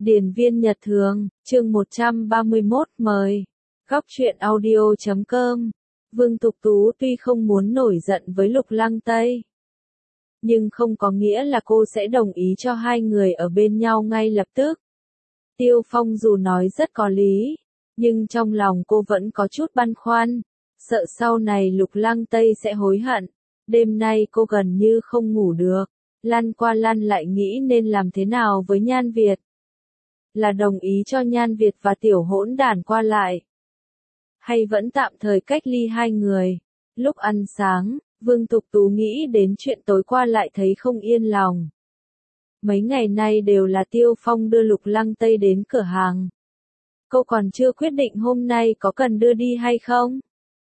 Điền viên Nhật Thường, chương 131 mời. Góc truyện audio.com. Vương Tục Tú tuy không muốn nổi giận với Lục Lăng Tây, nhưng không có nghĩa là cô sẽ đồng ý cho hai người ở bên nhau ngay lập tức. Tiêu Phong dù nói rất có lý, nhưng trong lòng cô vẫn có chút băn khoăn, sợ sau này Lục Lăng Tây sẽ hối hận. Đêm nay cô gần như không ngủ được, lăn qua lăn lại nghĩ nên làm thế nào với Nhan Việt. Là đồng ý cho Nhan Việt và tiểu hỗn đản qua lại, hay vẫn tạm thời cách ly hai người. Lúc ăn sáng, Vương Tục Tú nghĩ đến chuyện tối qua lại thấy không yên lòng. Mấy ngày nay đều là Tiêu Phong đưa Lục Lăng Tây đến cửa hàng. Cô còn chưa quyết định hôm nay có cần đưa đi hay không.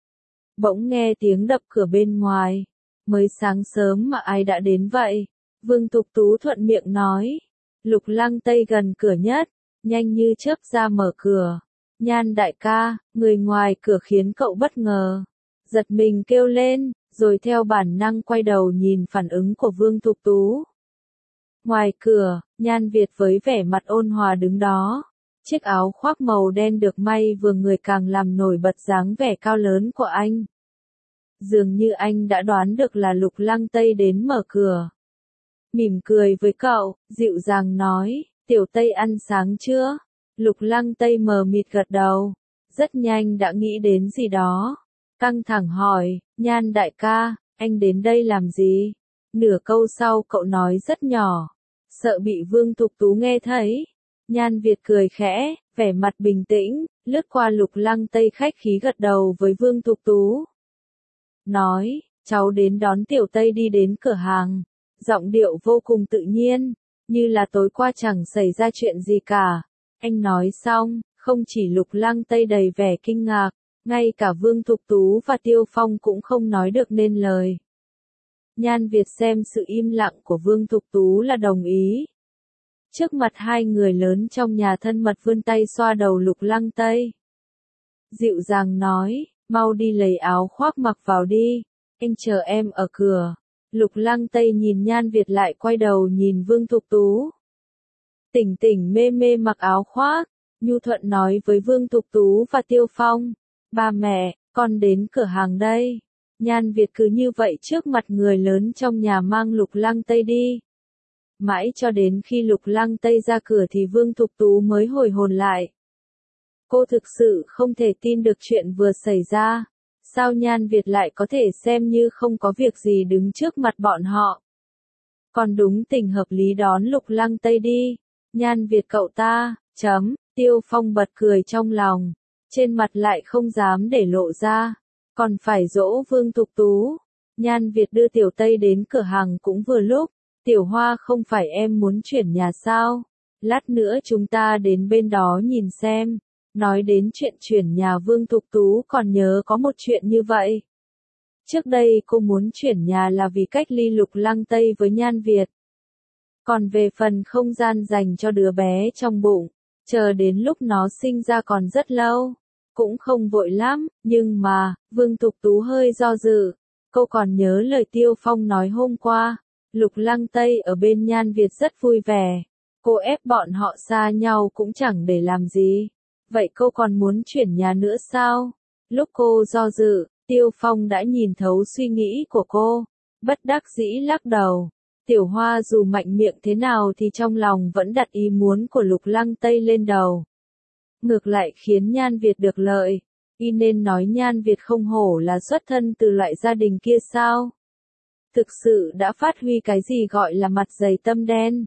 Bỗng nghe tiếng đập cửa bên ngoài. Mới sáng sớm mà ai đã đến vậy? Vương Tục Tú thuận miệng nói. Lục Lăng Tây gần cửa nhất, nhanh như chớp ra mở cửa. Nhan đại ca, người ngoài cửa khiến cậu bất ngờ. Giật mình kêu lên, rồi theo bản năng quay đầu nhìn phản ứng của Vương Tục Tú. Ngoài cửa, Nhan Việt với vẻ mặt ôn hòa đứng đó. Chiếc áo khoác màu đen được may vừa người càng làm nổi bật dáng vẻ cao lớn của anh. Dường như anh đã đoán được là Lục Lăng Tây đến mở cửa. Mỉm cười với cậu, dịu dàng nói, tiểu Tây ăn sáng chưa? Lục Lăng Tây mờ mịt gật đầu, rất nhanh đã nghĩ đến gì đó. Căng thẳng hỏi, Nhan đại ca, anh đến đây làm gì? Nửa câu sau cậu nói rất nhỏ, sợ bị Vương Tục Tú nghe thấy. Nhan Việt cười khẽ, vẻ mặt bình tĩnh, lướt qua Lục Lăng Tây khách khí gật đầu với Vương Tục Tú. Nói, cháu đến đón tiểu Tây đi đến cửa hàng. Giọng điệu vô cùng tự nhiên, như là tối qua chẳng xảy ra chuyện gì cả. Anh nói xong, không chỉ Lục Lăng Tây đầy vẻ kinh ngạc, ngay cả Vương Tục Tú và Tiêu Phong cũng không nói được nên lời. Nhan Việt xem sự im lặng của Vương Tục Tú là đồng ý. Trước mặt hai người lớn trong nhà thân mật vươn tay xoa đầu Lục Lăng Tây. Dịu dàng nói, mau đi lấy áo khoác mặc vào đi, anh chờ em ở cửa. Lục Lăng Tây nhìn Nhan Việt lại quay đầu nhìn Vương Tục Tú. Tỉnh tỉnh mê mê mặc áo khoác, nhu thuận nói với Vương Tục Tú và Tiêu Phong. Ba mẹ, con đến cửa hàng đây. Nhan Việt cứ như vậy trước mặt người lớn trong nhà mang Lục Lăng Tây đi. Mãi cho đến khi Lục Lăng Tây ra cửa thì Vương Tục Tú mới hồi hồn lại. Cô thực sự không thể tin được chuyện vừa xảy ra. Sao Nhan Việt lại có thể xem như không có việc gì đứng trước mặt bọn họ. Còn đúng tình hợp lý đón Lục Lăng Tây đi. Nhan Việt cậu ta, Tiêu Phong bật cười trong lòng. Trên mặt lại không dám để lộ ra. Còn phải dỗ Vương Tục Tú. Nhan Việt đưa tiểu Tây đến cửa hàng cũng vừa lúc. Tiểu Hoa không phải em muốn chuyển nhà sao? Lát nữa chúng ta đến bên đó nhìn xem. Nói đến chuyện chuyển nhà Vương Tục Tú còn nhớ có một chuyện như vậy. Trước đây cô muốn chuyển nhà là vì cách ly Lục Lăng Tây với Nhan Việt. Còn về phần không gian dành cho đứa bé trong bụng, chờ đến lúc nó sinh ra còn rất lâu. Cũng không vội lắm, nhưng mà, Vương Tục Tú hơi do dự. Cô còn nhớ lời Tiêu Phong nói hôm qua. Lục Lăng Tây ở bên Nhan Việt rất vui vẻ. Cô ép bọn họ xa nhau cũng chẳng để làm gì. Vậy cô còn muốn chuyển nhà nữa sao? Lúc cô do dự, Tiêu Phong đã nhìn thấu suy nghĩ của cô. Bất đắc dĩ lắc đầu. Tiểu Hoa dù mạnh miệng thế nào thì trong lòng vẫn đặt ý muốn của Lục Lăng Tây lên đầu. Ngược lại khiến Nhan Việt được lợi. Y nên nói Nhan Việt không hổ là xuất thân từ loại gia đình kia sao? Thực sự đã phát huy cái gì gọi là mặt dày tâm đen.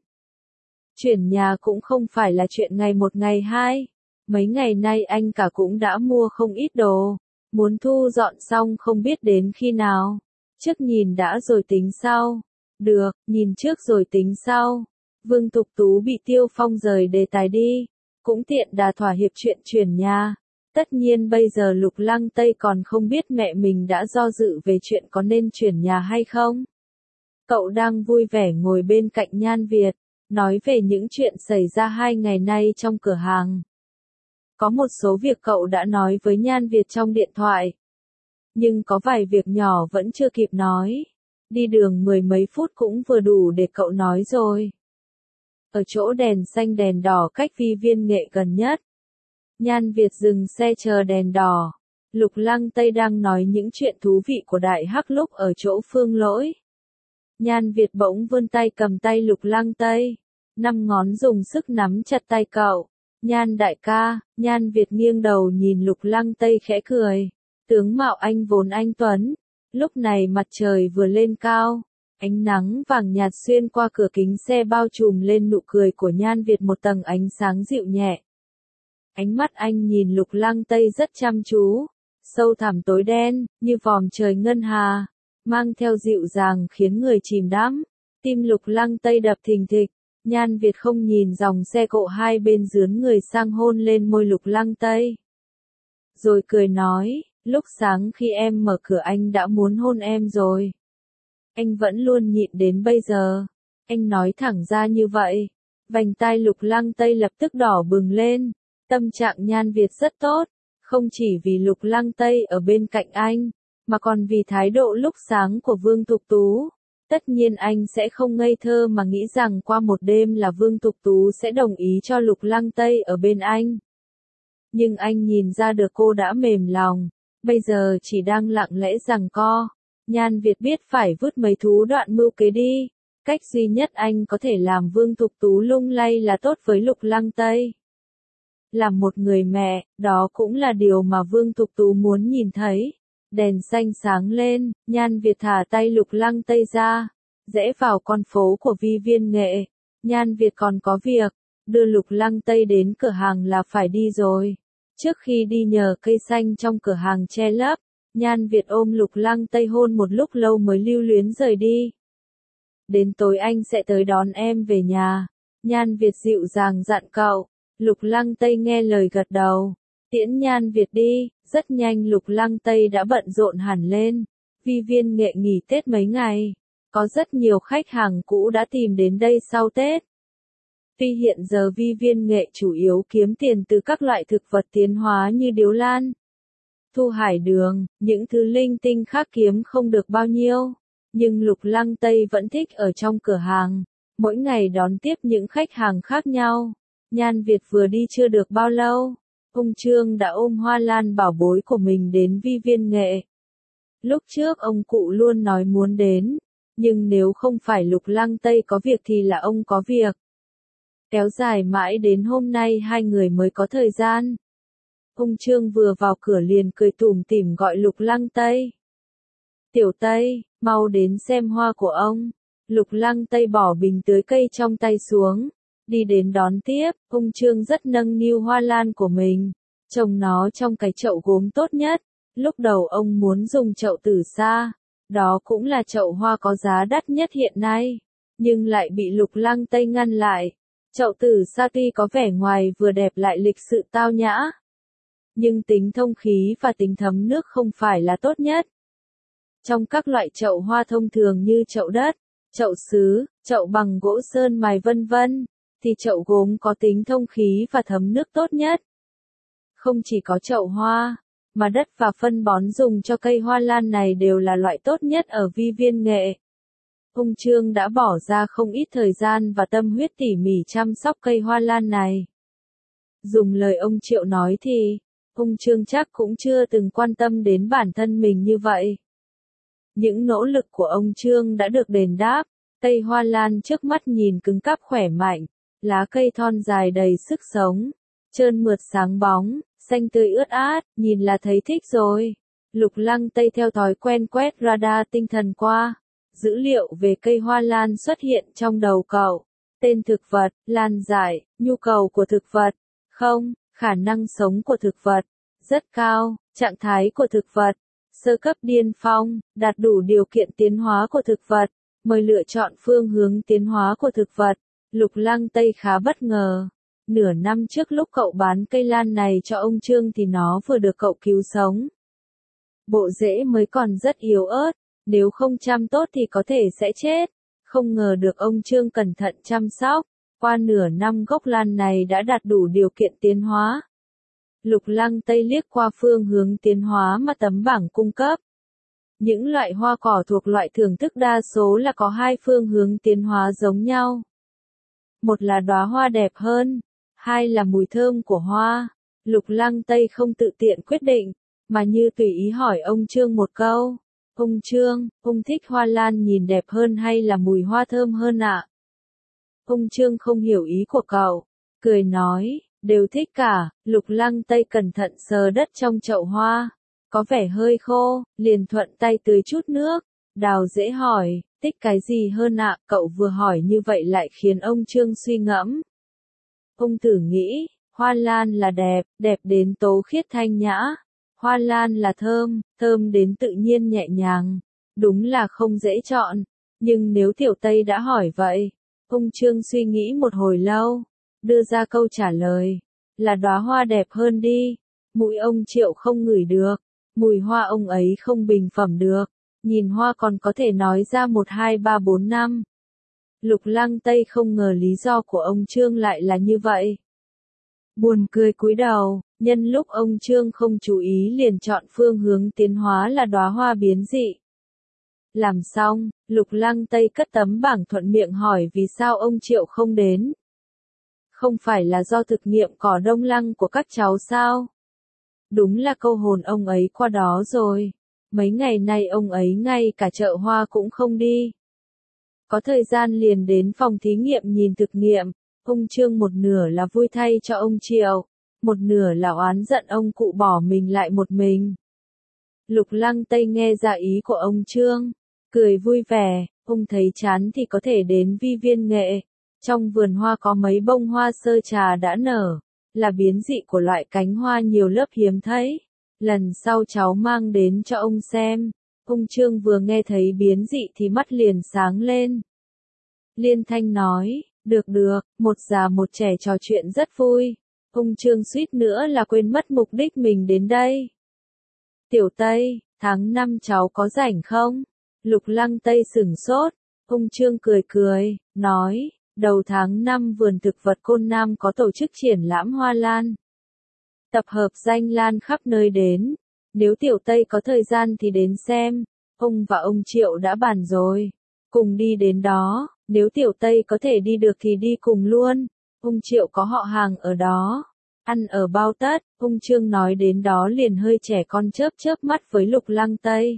Chuyển nhà cũng không phải là chuyện ngày một ngày hai. Mấy ngày nay anh cả cũng đã mua không ít đồ. Muốn thu dọn xong không biết đến khi nào. Trước nhìn đã rồi tính sau. Được, nhìn trước rồi tính sau. Vương Tục Tú bị Tiêu Phong rời đề tài đi. Cũng tiện đà thỏa hiệp chuyện chuyển nhà. Tất nhiên bây giờ Lục Lăng Tây còn không biết mẹ mình đã do dự về chuyện có nên chuyển nhà hay không. Cậu đang vui vẻ ngồi bên cạnh Nhan Việt, nói về những chuyện xảy ra 2 ngày nay trong cửa hàng. Có một số việc cậu đã nói với Nhan Việt trong điện thoại. Nhưng có vài việc nhỏ vẫn chưa kịp nói. Đi đường 10 mấy phút cũng vừa đủ để cậu nói rồi. ở chỗ đèn xanh đèn đỏ cách Vi Viên Nghệ gần nhất. Nhan Việt dừng xe chờ đèn đỏ. Lục Lăng Tây đang nói những chuyện thú vị của Đại Hắc lúc ở chỗ Phương Lỗi. Nhan Việt bỗng vươn tay cầm tay Lục Lăng Tây. 5 ngón dùng sức nắm chặt tay cậu. Nhan đại ca, Nhan Việt nghiêng đầu nhìn Lục Lăng Tây khẽ cười. Tướng mạo anh vốn anh tuấn. Lúc này mặt trời vừa lên cao. Ánh nắng vàng nhạt xuyên qua cửa kính xe bao trùm lên nụ cười của Nhan Việt một tầng ánh sáng dịu nhẹ. Ánh mắt anh nhìn Lục Lăng Tây rất chăm chú. Sâu thẳm tối đen, như vòm trời ngân hà. Mang theo dịu dàng khiến người chìm đắm. Tim Lục Lăng Tây đập thình thịch. Nhan Việt không nhìn dòng xe cộ hai bên dướn người sang hôn lên môi Lục Lăng Tây. Rồi cười nói, lúc sáng khi em mở cửa anh đã muốn hôn em rồi. Anh vẫn luôn nhịn đến bây giờ. Anh nói thẳng ra như vậy. Vành tai Lục Lăng Tây lập tức đỏ bừng lên. Tâm trạng Nhan Việt rất tốt. Không chỉ vì Lục Lăng Tây ở bên cạnh anh, mà còn vì thái độ lúc sáng của Vương Thục Tú. Tất nhiên anh sẽ không ngây thơ mà nghĩ rằng qua một đêm là Vương Thục Tú sẽ đồng ý cho Lục Lăng Tây ở bên anh. Nhưng anh nhìn ra được cô đã mềm lòng, bây giờ chỉ đang lặng lẽ giằng co. Nhan Việt biết phải vứt mấy thú đoạn mưu kế đi. Cách duy nhất anh có thể làm Vương Thục Tú lung lay là tốt với Lục Lăng Tây. Làm một người mẹ, đó cũng là điều mà Vương Thục Tú muốn nhìn thấy. Đèn xanh sáng lên, Nhan Việt thả tay Lục Lăng Tây ra, rẽ vào con phố của Vi Viên Nghệ. Nhan Việt còn có việc, đưa Lục Lăng Tây đến cửa hàng là phải đi rồi. Trước khi đi nhờ cây xanh trong cửa hàng che lấp, Nhan Việt ôm Lục Lăng Tây hôn một lúc lâu mới lưu luyến rời đi. Đến tối anh sẽ tới đón em về nhà. Nhan Việt dịu dàng dặn cậu. Lục Lăng Tây nghe lời gật đầu. Tiễn Nhan Việt đi, rất nhanh Lục Lăng Tây đã bận rộn hẳn lên. Vi Viên Nghệ nghỉ Tết mấy ngày. Có rất nhiều khách hàng cũ đã tìm đến đây sau Tết. Tuy hiện giờ Vi Viên Nghệ chủ yếu kiếm tiền từ các loại thực vật tiến hóa như điếu lan, thu hải đường, những thứ linh tinh khác kiếm không được bao nhiêu. Nhưng Lục Lăng Tây vẫn thích ở trong cửa hàng, mỗi ngày đón tiếp những khách hàng khác nhau. Nhan Việt vừa đi chưa được bao lâu, ông Trương đã ôm hoa lan bảo bối của mình đến Vi Viên Nghệ. Lúc trước ông cụ luôn nói muốn đến, nhưng nếu không phải Lục Lăng Tây có việc thì là ông có việc. Kéo dài mãi đến hôm nay hai người mới có thời gian. Ông Trương vừa vào cửa liền cười tủm tỉm gọi Lục Lăng Tây. Tiểu Tây, mau đến xem hoa của ông. Lục Lăng Tây bỏ bình tưới cây trong tay xuống, đi đến đón tiếp. Ông Trương rất nâng niu hoa lan của mình, trồng nó trong cái chậu gốm tốt nhất. Lúc đầu ông muốn dùng chậu tử sa, đó cũng là chậu hoa có giá đắt nhất hiện nay, nhưng lại bị Lục Lăng Tây ngăn lại. Chậu tử sa tuy có vẻ ngoài vừa đẹp lại lịch sự tao nhã, nhưng tính thông khí và tính thấm nước không phải là tốt nhất. Trong các loại chậu hoa thông thường như chậu đất, chậu sứ, chậu bằng gỗ sơn mài vân vân, thì chậu gốm có tính thông khí và thấm nước tốt nhất. Không chỉ có chậu hoa, mà đất và phân bón dùng cho cây hoa lan này đều là loại tốt nhất ở Vi Viên Nghệ. Ông Trương đã bỏ ra không ít thời gian và tâm huyết tỉ mỉ chăm sóc cây hoa lan này. Dùng lời ông Triệu nói thì, ông Trương chắc cũng chưa từng quan tâm đến bản thân mình như vậy. Những nỗ lực của ông Trương đã được đền đáp, cây hoa lan trước mắt nhìn cứng cáp khỏe mạnh, lá cây thon dài đầy sức sống, trơn mượt sáng bóng, xanh tươi ướt át, nhìn là thấy thích rồi. Lục Lăng Tây theo thói quen quét radar tinh thần qua. Dữ liệu về cây hoa lan xuất hiện trong đầu cậu. Tên thực vật, lan giải, nhu cầu của thực vật, không, khả năng sống của thực vật, rất cao, trạng thái của thực vật, sơ cấp điên phong, đạt đủ điều kiện tiến hóa của thực vật, mời lựa chọn phương hướng tiến hóa của thực vật. Lục Lăng Tây khá bất ngờ. Nửa năm trước lúc cậu bán cây lan này cho ông Trương thì nó vừa được cậu cứu sống. Bộ rễ mới còn rất yếu ớt, nếu không chăm tốt thì có thể sẽ chết. Không ngờ được ông Trương cẩn thận chăm sóc, qua nửa năm gốc lan này đã đạt đủ điều kiện tiến hóa. Lục Lăng Tây liếc qua phương hướng tiến hóa mà tấm bảng cung cấp. Những loại hoa cỏ thuộc loại thưởng thức đa số là có hai phương hướng tiến hóa giống nhau. Một là đóa hoa đẹp hơn, hai là mùi thơm của hoa. Lục Lăng Tây không tự tiện quyết định, mà như tùy ý hỏi ông Trương một câu. Ông Trương, ông thích hoa lan nhìn đẹp hơn hay là mùi hoa thơm hơn ạ? Ông Trương không hiểu ý của cậu, cười nói, đều thích cả. Lục Lăng Tây cẩn thận sờ đất trong chậu hoa, có vẻ hơi khô, liền thuận tay tưới chút nước. Đào dễ hỏi, thích cái gì hơn ạ? Cậu vừa hỏi như vậy lại khiến ông Trương suy ngẫm. Ông thử nghĩ, hoa lan là đẹp, đẹp đến tố khiết thanh nhã. Hoa lan là thơm, thơm đến tự nhiên nhẹ nhàng. Đúng là không dễ chọn. Nhưng nếu Tiểu Tây đã hỏi vậy, ông Trương suy nghĩ một hồi lâu, đưa ra câu trả lời, là đóa hoa đẹp hơn đi. Mũi ông Triệu không ngửi được, mùi hoa ông ấy không bình phẩm được. Nhìn hoa còn có thể nói ra 1 2 3 4 5. Lục Lăng Tây không ngờ lý do của ông Trương lại là như vậy. Buồn cười cúi đầu, nhân lúc ông Trương không chú ý liền chọn phương hướng tiến hóa là đóa hoa biến dị. Làm xong, Lục Lăng Tây cất tấm bảng thuận miệng hỏi vì sao ông Triệu không đến. Không phải là do thực nghiệm cỏ đông lăng của các cháu sao? Đúng là câu hồn ông ấy qua đó rồi. Mấy ngày nay ông ấy ngay cả chợ hoa cũng không đi. Có thời gian liền đến phòng thí nghiệm nhìn thực nghiệm. Ông Trương một nửa là vui thay cho ông Triệu, một nửa là oán giận ông cụ bỏ mình lại một mình. Lục Lăng Tây nghe ra ý của ông Trương, cười vui vẻ, ông thấy chán thì có thể đến Vi Viên Nghệ. Trong vườn hoa có mấy bông hoa sơ trà đã nở, là biến dị của loại cánh hoa nhiều lớp hiếm thấy. Lần sau cháu mang đến cho ông xem. Ông Trương vừa nghe thấy biến dị thì mắt liền sáng lên. Liên thanh nói, được được, một già một trẻ trò chuyện rất vui. Ông Trương suýt nữa là quên mất mục đích mình đến đây. Tiểu Tây, tháng 5 cháu có rảnh không? Lục Lăng Tây sửng sốt. Ông Trương cười cười, nói, đầu tháng 5 vườn thực vật Côn Nam có tổ chức triển lãm hoa lan. Tập hợp danh lan khắp nơi đến. Nếu Tiểu Tây có thời gian thì đến xem. Ông và ông Triệu đã bàn rồi. Cùng đi đến đó, nếu Tiểu Tây có thể đi được thì đi cùng luôn. Ông Triệu có họ hàng ở đó. Ăn ở Bao Tất, ông Trương nói đến đó liền hơi trẻ con chớp chớp mắt với Lục Lăng Tây.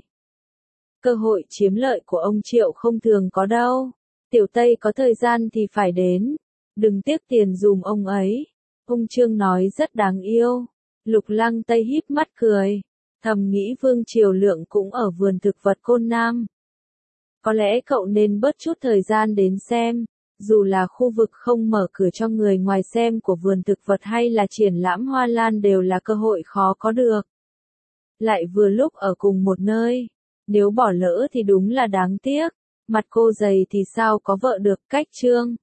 Cơ hội chiếm lợi của ông Triệu không thường có đâu. Tiểu Tây có thời gian thì phải đến. Đừng tiếc tiền dùm ông ấy. Ông Trương nói rất đáng yêu. Lục Lăng Tây híp mắt cười. Thầm nghĩ Vương Triều Lượng cũng ở vườn thực vật Côn Nam. Có lẽ cậu nên bớt chút thời gian đến xem. Dù là khu vực không mở cửa cho người ngoài xem của vườn thực vật hay là triển lãm hoa lan đều là cơ hội khó có được. Lại vừa lúc ở cùng một nơi. Nếu bỏ lỡ thì đúng là đáng tiếc. Mặt cô dày thì sao có vợ được. Cách chương